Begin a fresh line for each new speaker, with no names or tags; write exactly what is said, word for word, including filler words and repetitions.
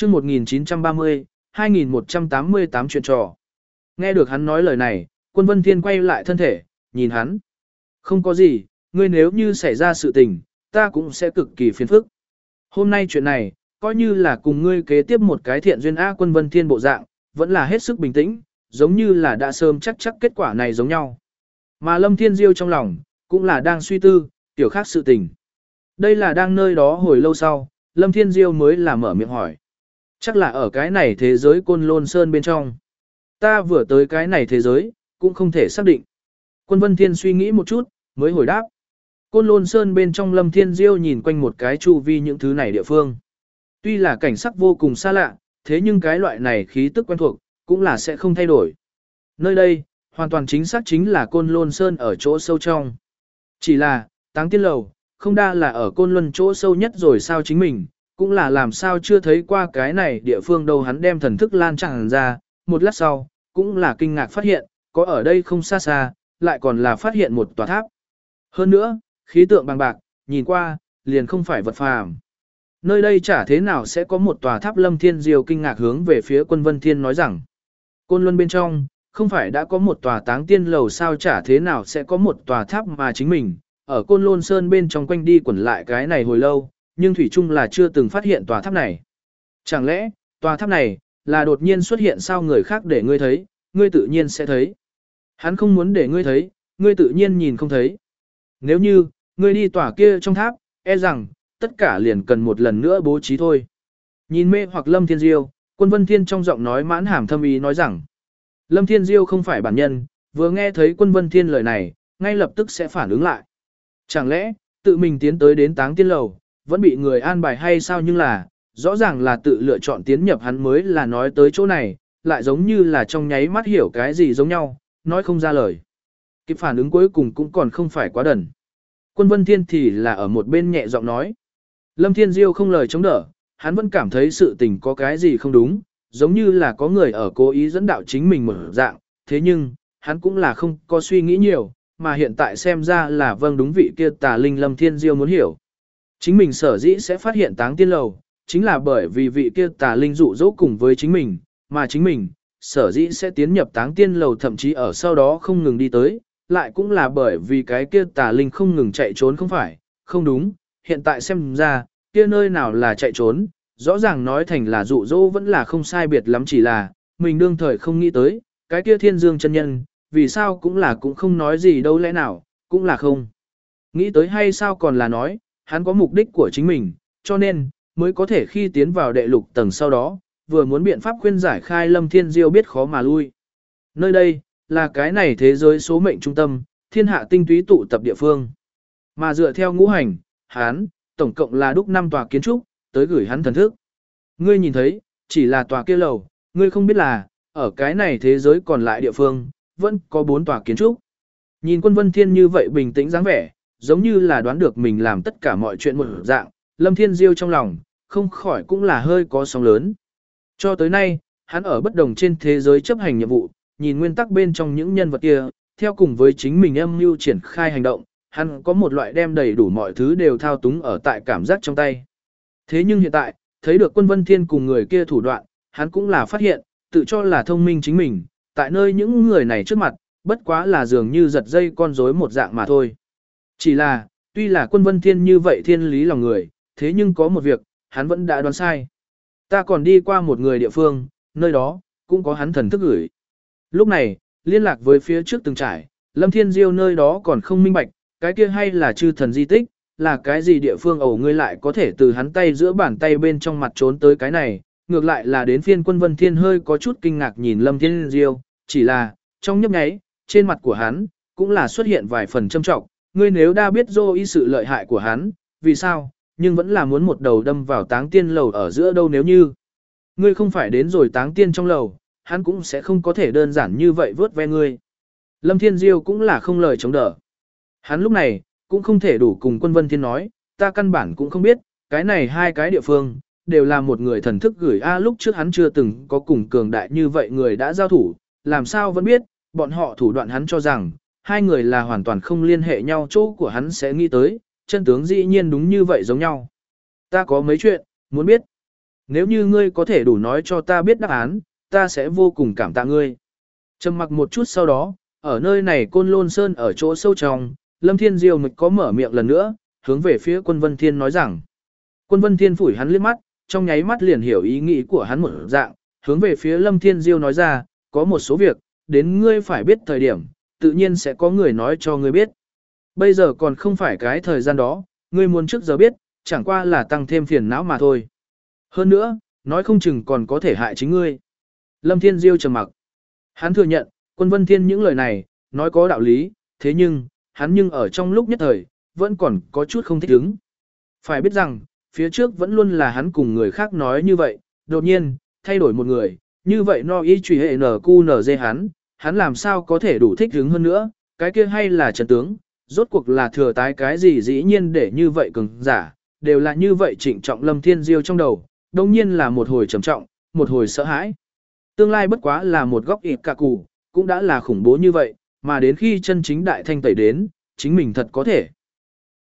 chương một nghìn chín trăm ba mươi, hai nghìn một trăm tám mươi tám chuyện trò. Nghe được hắn nói lời này, Quân Vân Thiên quay lại thân thể, nhìn hắn. Không có gì, ngươi nếu như xảy ra sự tình, ta cũng sẽ cực kỳ phiền phức. Hôm nay chuyện này, coi như là cùng ngươi kế tiếp một cái thiện duyên A. Quân Vân Thiên bộ dạng, vẫn là hết sức bình tĩnh, giống như là đã sớm chắc chắc kết quả này giống nhau. Mà Lâm Thiên Diêu trong lòng, cũng là đang suy tư, tiểu khác sự tình. Đây là đang nơi đó hồi lâu sau, Lâm Thiên Diêu mới là mở miệng hỏi. Chắc là ở cái này thế giới Côn Lôn Sơn bên trong. Ta vừa tới cái này thế giới, cũng không thể xác định. Quân Vân Thiên suy nghĩ một chút, mới hồi đáp. Côn Lôn Sơn bên trong Lâm Thiên Diêu nhìn quanh một cái chu vi những thứ này địa phương. Tuy là cảnh sắc vô cùng xa lạ, thế nhưng cái loại này khí tức quen thuộc, cũng là sẽ không thay đổi. Nơi đây, hoàn toàn chính xác chính là Côn Lôn Sơn ở chỗ sâu trong. Chỉ là, Táng Tiên Lầu, không đa là ở Côn Luân chỗ sâu nhất rồi sao chính mình, cũng là làm sao chưa thấy qua cái này địa phương đâu. Hắn đem thần thức lan tràn ra, một lát sau, cũng là kinh ngạc phát hiện, có ở đây không xa xa, lại còn là phát hiện một tòa tháp. Hơn nữa, khí tượng bằng bạc, nhìn qua, liền không phải vật phàm. Nơi đây chả thế nào sẽ có một tòa tháp. Lâm Thiên Diêu kinh ngạc hướng về phía Quân Vân Thiên nói rằng, Côn Luân bên trong, không phải đã có một tòa Táng Tiên Lầu sao, chả thế nào sẽ có một tòa tháp mà chính mình, ở Côn Lôn Sơn bên trong quanh đi quẩn lại cái này hồi lâu, nhưng thủy chung là chưa từng phát hiện tòa tháp này. Chẳng lẽ, tòa tháp này, là đột nhiên xuất hiện sao? Người khác để ngươi thấy, ngươi tự nhiên sẽ thấy. Hắn không muốn để ngươi thấy, ngươi tự nhiên nhìn không thấy. Nếu như, ngươi đi tòa kia trong tháp, e rằng, tất cả liền cần một lần nữa bố trí thôi. Nhìn mê hoặc Lâm Thiên Diêu, Quân Vân Thiên trong giọng nói mãn hàm thâm ý nói rằng, Lâm Thiên Diêu không phải bản nhân, vừa nghe thấy Quân Vân Thiên lời này, ngay lập tức sẽ phản ứng lại. Chẳng lẽ, tự mình tiến tới đến Táng Tiên Lầu, vẫn bị người an bài hay sao? Nhưng là, rõ ràng là tự lựa chọn tiến nhập hắn mới là nói tới chỗ này, lại giống như là trong nháy mắt hiểu cái gì giống nhau, nói không ra lời. Kịp phản ứng cuối cùng cũng còn không phải quá đần. Quân Vân Thiên thì là ở một bên nhẹ giọng nói. Lâm Thiên Diêu không lời chống đỡ, hắn vẫn cảm thấy sự tình có cái gì không đúng, giống như là có người ở cố ý dẫn đạo chính mình mở dạng, thế nhưng, hắn cũng là không có suy nghĩ nhiều, mà hiện tại xem ra là vâng đúng vị kia tà linh. Lâm Thiên Diêu muốn hiểu. Chính mình sở dĩ sẽ phát hiện Táng Tiên Lầu, chính là bởi vì vị kia tà linh dụ dỗ cùng với chính mình, mà chính mình, sở dĩ sẽ tiến nhập Táng Tiên Lầu thậm chí ở sau đó không ngừng đi tới, lại cũng là bởi vì cái kia tà linh không ngừng chạy trốn. Không phải, không đúng, hiện tại xem ra, kia nơi nào là chạy trốn, rõ ràng nói thành là dụ dỗ vẫn là không sai biệt lắm, chỉ là, mình đương thời không nghĩ tới, cái kia Thiên Dương chân nhân, vì sao cũng là cũng không nói gì đâu, lẽ nào, cũng là không nghĩ tới hay sao, còn là nói, hắn có mục đích của chính mình, cho nên, mới có thể khi tiến vào đệ lục tầng sau đó, vừa muốn biện pháp khuyên giải khai Lâm Thiên Diêu biết khó mà lui. Nơi đây, là cái này thế giới số mệnh trung tâm, thiên hạ tinh túy tụ tập địa phương. Mà dựa theo ngũ hành, hắn, tổng cộng là đúc năm tòa kiến trúc, tới gửi hắn thần thức. Ngươi nhìn thấy, chỉ là tòa kia lầu, ngươi không biết là, ở cái này thế giới còn lại địa phương, vẫn có bốn tòa kiến trúc. Nhìn Quân Vân Thiên như vậy bình tĩnh dáng vẻ, giống như là đoán được mình làm tất cả mọi chuyện một dạng, Lâm Thiên Diêu trong lòng, không khỏi cũng là hơi có sóng lớn. Cho tới nay, hắn ở bất đồng trên thế giới chấp hành nhiệm vụ, nhìn nguyên tắc bên trong những nhân vật kia, theo cùng với chính mình âm mưu triển khai hành động, hắn có một loại đem đầy đủ mọi thứ đều thao túng ở tại cảm giác trong tay. Thế nhưng hiện tại, thấy được Quân Vân Thiên cùng người kia thủ đoạn, hắn cũng là phát hiện, tự cho là thông minh chính mình, tại nơi những người này trước mặt, bất quá là dường như giật dây con rối một dạng mà thôi. Chỉ là, tuy là Quân Vân Thiên như vậy thiên lý lòng người, thế nhưng có một việc, hắn vẫn đã đoán sai. Ta còn đi qua một người địa phương, nơi đó, cũng có hắn thần thức gửi. Lúc này, liên lạc với phía trước từng trải, Lâm Thiên Diêu nơi đó còn không minh bạch, cái kia hay là chư thần di tích, là cái gì địa phương ẩu ngươi lại có thể từ hắn tay giữa bàn tay bên trong mặt trốn tới cái này, ngược lại là đến phiên Quân Vân Thiên hơi có chút kinh ngạc nhìn Lâm Thiên Diêu, chỉ là, trong nhấp nháy, trên mặt của hắn, cũng là xuất hiện vài phần châm trọng, ngươi nếu đã biết dô y sự lợi hại của hắn, vì sao, nhưng vẫn là muốn một đầu đâm vào Táng Tiên Lầu ở giữa đâu, nếu như ngươi không phải đến rồi Táng Tiên trong lầu, hắn cũng sẽ không có thể đơn giản như vậy vớt ve ngươi. Lâm Thiên Diêu cũng là không lời chống đỡ. Hắn lúc này, cũng không thể đủ cùng Quân Vân Thiên nói, ta căn bản cũng không biết, cái này hai cái địa phương, đều là một người thần thức gửi a lúc trước hắn chưa từng có cùng cường đại như vậy người đã giao thủ, làm sao vẫn biết, bọn họ thủ đoạn hắn cho rằng, hai người là hoàn toàn không liên hệ nhau, chỗ của hắn sẽ nghĩ tới, chân tướng dĩ nhiên đúng như vậy giống nhau. Ta có mấy chuyện, muốn biết. Nếu như ngươi có thể đủ nói cho ta biết đáp án, ta sẽ vô cùng cảm tạ ngươi. Trầm mặc một chút sau đó, ở nơi này Côn Lôn Sơn ở chỗ sâu trong, Lâm Thiên Diêu mịch có mở miệng lần nữa, hướng về phía Quân Vân Thiên nói rằng. Quân Vân Thiên phủi hắn liếc mắt, trong nháy mắt liền hiểu ý nghĩ của hắn một dạng, hướng về phía Lâm Thiên Diêu nói ra, có một số việc, đến ngươi phải biết thời điểm, tự nhiên sẽ có người nói cho ngươi biết. Bây giờ còn không phải cái thời gian đó, ngươi muốn trước giờ biết, chẳng qua là tăng thêm phiền não mà thôi. Hơn nữa, nói không chừng còn có thể hại chính ngươi. Lâm Thiên Diêu trầm mặc. Hắn thừa nhận, Quân Vân Thiên những lời này, nói có đạo lý, thế nhưng, hắn nhưng ở trong lúc nhất thời, vẫn còn có chút không thích ứng. Phải biết rằng, phía trước vẫn luôn là hắn cùng người khác nói như vậy, đột nhiên, thay đổi một người, như vậy no y truy hệ nở cu nở dê hắn, hắn làm sao có thể đủ thích ứng hơn nữa, cái kia hay là trận tướng, rốt cuộc là thừa tái cái gì dĩ nhiên để như vậy cứng giả, đều là như vậy trịnh trọng Lâm Thiên Diêu trong đầu, đồng nhiên là một hồi trầm trọng, một hồi sợ hãi. Tương lai bất quá là một góc ịt cả cù, cũng đã là khủng bố như vậy, mà đến khi chân chính đại thanh tẩy đến, chính mình thật có thể.